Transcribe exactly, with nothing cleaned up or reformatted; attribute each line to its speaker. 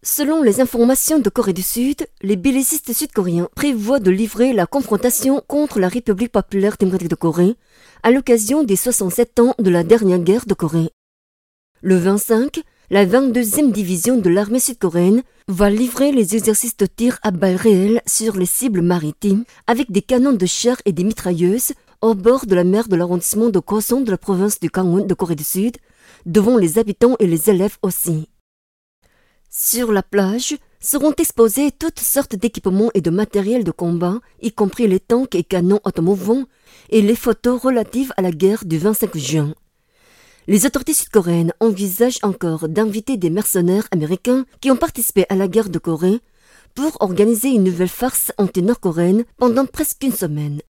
Speaker 1: Selon les informations de Corée du Sud, les bellicistes sud-coréens prévoient de livrer la confrontation contre la République populaire démocratique de Corée à l'occasion des soixante-sept ans de la dernière guerre de Corée. Le vingt-cinq, la vingt-deuxième division de l'armée sud-coréenne va livrer les exercices de tir à balles réelles sur les cibles maritimes avec des canons de chair et des mitrailleuses au bord de la mer de l'arrondissement de Gwason de la province du Gangwon de Corée du Sud, devant les habitants et les élèves aussi. Sur la plage seront exposés toutes sortes d'équipements et de matériel de combat, y compris les tanks et canons automouvants et les photos relatives à la guerre du vingt-cinq juin. Les autorités sud-coréennes envisagent encore d'inviter des mercenaires américains qui ont participé à la guerre de Corée pour organiser une nouvelle farce anti-nord-coréenne pendant presque une semaine.